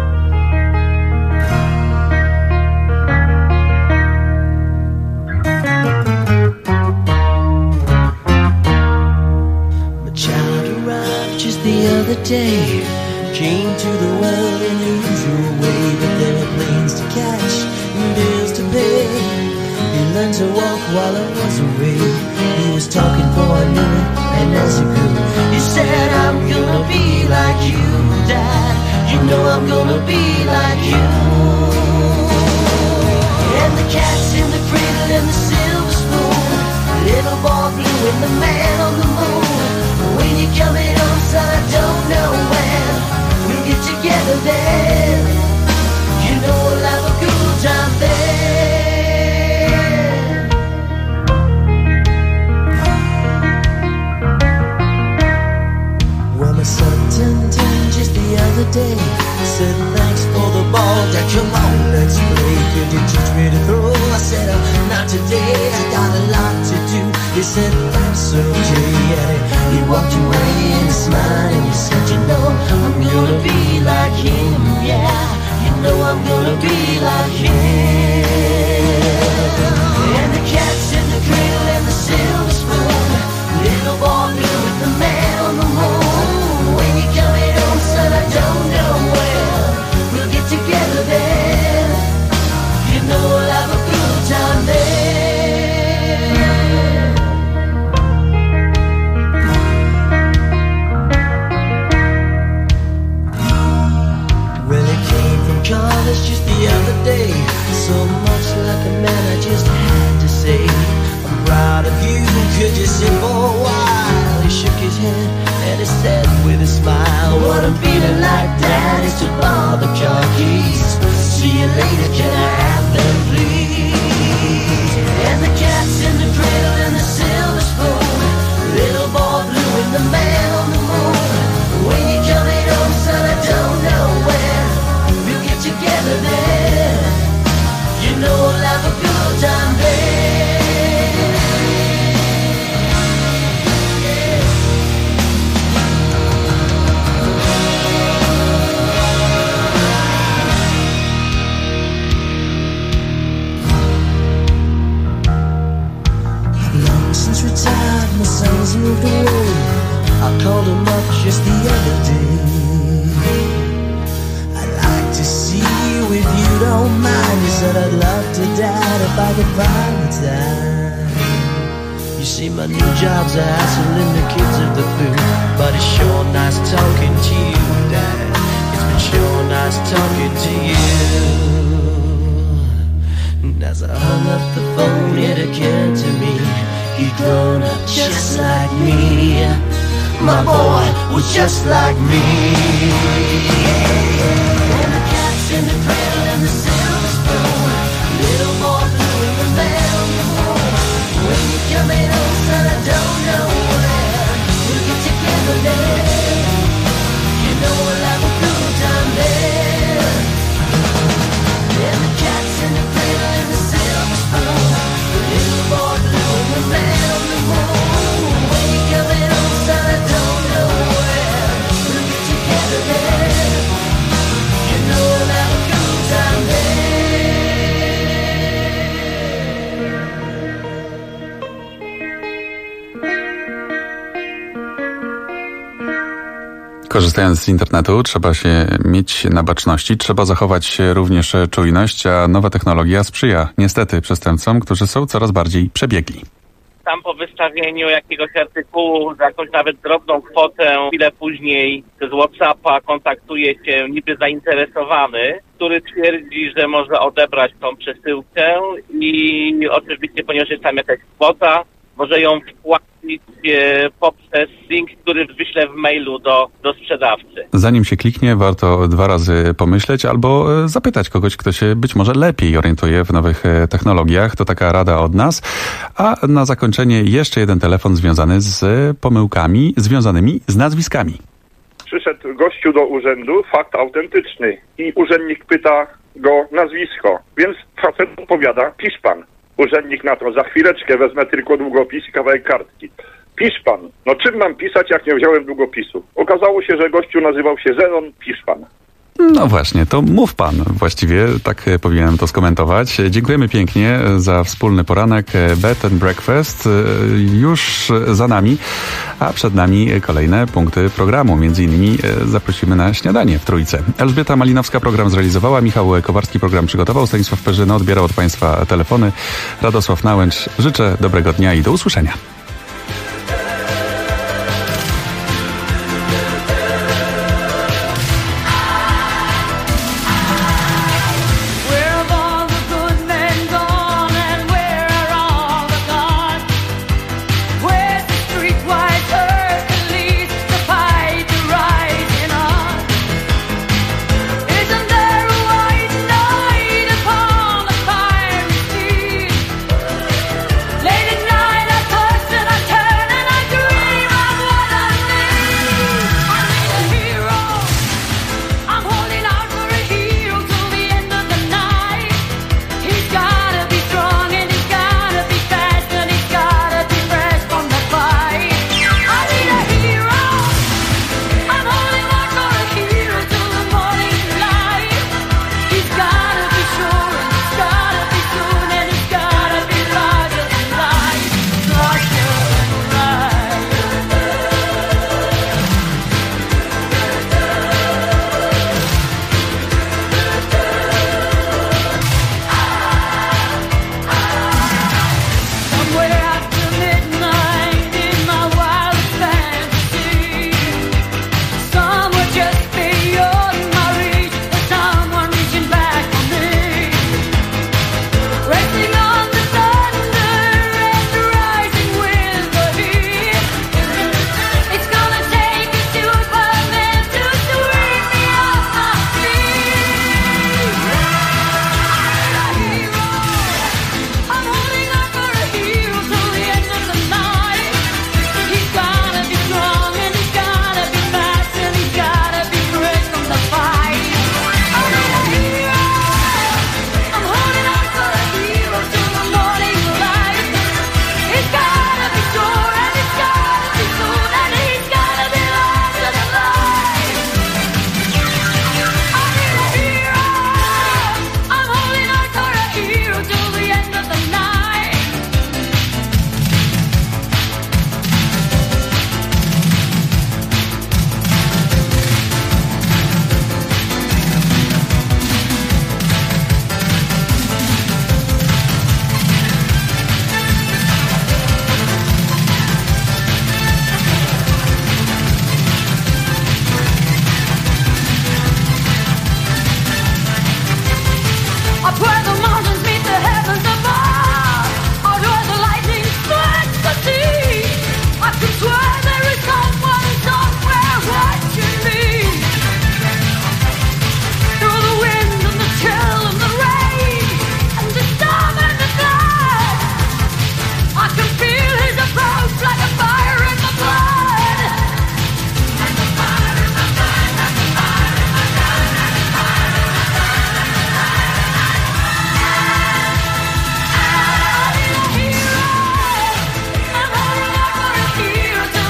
The other day came to the world in the usual way, but there were planes to catch and bills to pay. He learned to walk while I was away. He was talking for I knew it, and as he grew, he said, I'm gonna be like you, Dad. You know I'm gonna be like you. And the cat's in the cradle and the silver spoon, little boy blue and the man on the moon. When you're coming home, son, I don't know when we'll get together then. You know we'll have a good time then. Well, my son turned 10 just the other day. Said thanks for the ball, Dad, come on, let's play. Could you teach me to throw? I said, not today, I got a lot to do. He said, that's okay, yeah. He walked away and he smiled and he said, you know, I'm gonna be like him, yeah. You know I'm gonna be like him. And the cat's in the cradle and the silver spoon, little boy blue with the man on the moon. When you're coming home, son, I don't know when we'll get together then. You know we'll have a good time then. College just the other day, so much like a man I just had to say, I'm proud of you, could you sit for a while? He shook his head and he said with a smile, what I'm feeling like, Dad, is to borrow the car keys. See you later, can I have them please? And the cat's in the cradle and the silver spoon, little boy blue and the man on the moon. When you're coming home, son, I don't know when together then, you know we'll have a good time then. Yeah. Long since retired, my son's moved away. I called him up just the other day. To see you if you don't mind. You said I'd love to die if I could find the time. You see my new job's a hassling the kids of the food, but it's sure nice talking to you, Dad. It's been sure nice talking to you. And as I hung up the phone, it occurred to me, he'd grown up just like me. My boy was just like me. In the cradle and the silver spoon, little boy blue and the man on the moon. When you're coming home, son, I don't know when we'll get together then. You know we'll have a good time then. And the cat's in the cradle and the silver spoon, little boy blue and the man on the moon. When you're coming home, son, I don't know when we'll get together then. You know we'll have a good time then. Korzystając z internetu, trzeba się mieć na baczności, trzeba zachować również czujność, a nowa technologia sprzyja niestety przestępcom, którzy są coraz bardziej przebiegli. tam po wystawieniu jakiegoś artykułu za jakąś nawet drobną kwotę, chwilę później z WhatsAppa kontaktuje się niby zainteresowany, który twierdzi, że może odebrać tą przesyłkę i oczywiście, ponieważ jest tam jakaś kwota, może ją wpłacić poprzez link, który wyślę w mailu do sprzedawcy. Zanim się kliknie, warto 2 razy pomyśleć albo zapytać kogoś, kto się być może lepiej orientuje w nowych technologiach. To taka rada od nas. A na zakończenie jeszcze jeden telefon związany z pomyłkami związanymi z nazwiskami. Przyszedł gościu do urzędu, fakt autentyczny, i urzędnik pyta go nazwisko, więc facet odpowiada: pisz pan. Urzędnik na to: za chwileczkę, wezmę tylko długopis i kawałek kartki. Pisz pan. No czym mam pisać, jak nie wziąłem długopisu? Okazało się, że gościu nazywał się Zenon. Pisz pan. No właśnie, to mów pan. Właściwie tak powinienem to skomentować. Dziękujemy pięknie za wspólny poranek. Bed and Breakfast już za nami, a przed nami kolejne punkty programu. Między innymi zaprosimy na śniadanie w Trójce. Elżbieta Malinowska program zrealizowała, Michał Kowarski program przygotował, Stanisław Perzyna odbierał od państwa telefony. Radosław Nałęcz, życzę dobrego dnia i do usłyszenia. Hero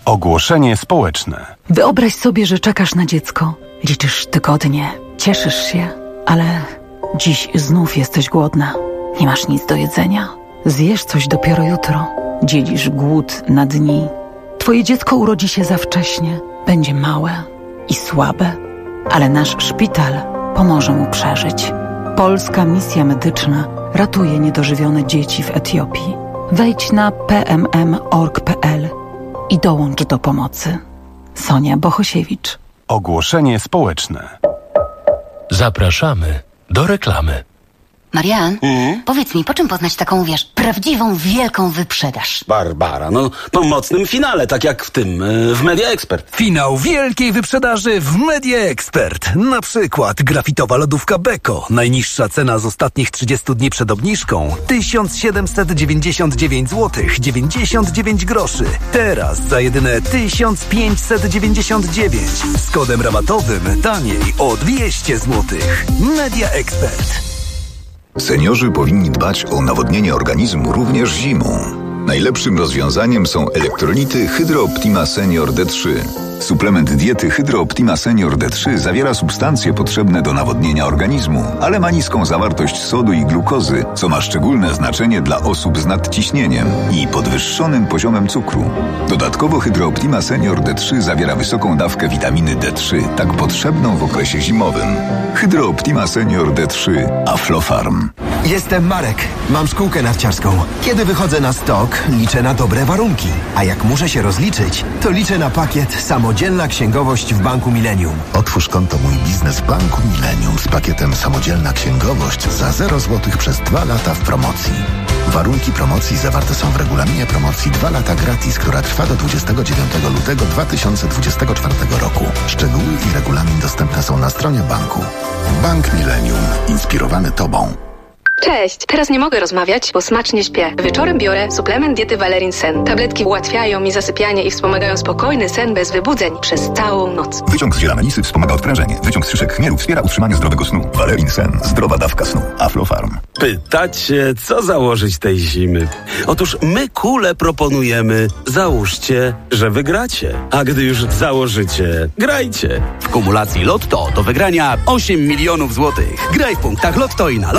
Ogłoszenie społeczne. Wyobraź sobie, że czekasz na dziecko. Liczysz tygodnie, cieszysz się, ale dziś znów jesteś głodna. Nie masz nic do jedzenia. Zjesz coś dopiero jutro. Dzielisz głód na dni. Twoje dziecko urodzi się za wcześnie. Będzie małe i słabe, ale nasz szpital pomoże mu przeżyć. Polska Misja Medyczna ratuje niedożywione dzieci w Etiopii. Wejdź na pmm.org.pl i dołącz do pomocy. Sonia Bohosiewicz. Ogłoszenie społeczne. Zapraszamy do reklamy. Marian, powiedz mi, po czym poznać taką, prawdziwą, wielką wyprzedaż? Barbara, po mocnym finale, tak jak w tym, w Media Expert. Finał wielkiej wyprzedaży w Media Expert. Na przykład grafitowa lodówka Beko. Najniższa cena z ostatnich 30 dni przed obniżką 1799 zł 99 groszy. Teraz za jedyne 1599. Z kodem rabatowym taniej o 200 zł. Media Expert. Seniorzy powinni dbać o nawodnienie organizmu również zimą. Najlepszym rozwiązaniem są elektrolity Hydro Optima Senior D3. Suplement diety Hydro Optima Senior D3 zawiera substancje potrzebne do nawodnienia organizmu, ale ma niską zawartość sodu i glukozy, co ma szczególne znaczenie dla osób z nadciśnieniem i podwyższonym poziomem cukru. Dodatkowo Hydro Optima Senior D3 zawiera wysoką dawkę witaminy D3, tak potrzebną w okresie zimowym. Hydro Optima Senior D3 Aflofarm. Jestem Marek. Mam szkółkę narciarską. Kiedy wychodzę na stok, liczę na dobre warunki. A jak muszę się rozliczyć, to liczę na pakiet Samodzielna Księgowość w Banku Millennium. Otwórz konto Mój Biznes w Banku Millennium z pakietem Samodzielna Księgowość za 0 zł przez 2 lata w promocji. Warunki promocji zawarte są w regulaminie promocji 2 lata gratis, która trwa do 29 lutego 2024 roku. Szczegóły i regulamin dostępne są na stronie banku. Bank Millennium. Inspirowany Tobą. Cześć! Teraz nie mogę rozmawiać, bo smacznie śpię. Wieczorem biorę suplement diety Valerin Sen. Tabletki ułatwiają mi zasypianie i wspomagają spokojny sen bez wybudzeń przez całą noc. Wyciąg z ziela melisy wspomaga odprężenie. Wyciąg z szyszek chmielu wspiera utrzymanie zdrowego snu. Valerin Sen. Zdrowa dawka snu. Aflofarm. Pytacie, co założyć tej zimy? Otóż my kule proponujemy. Załóżcie, że wygracie. A gdy już założycie, grajcie. W kumulacji Lotto do wygrania 8 milionów złotych. Graj w punktach Lotto i na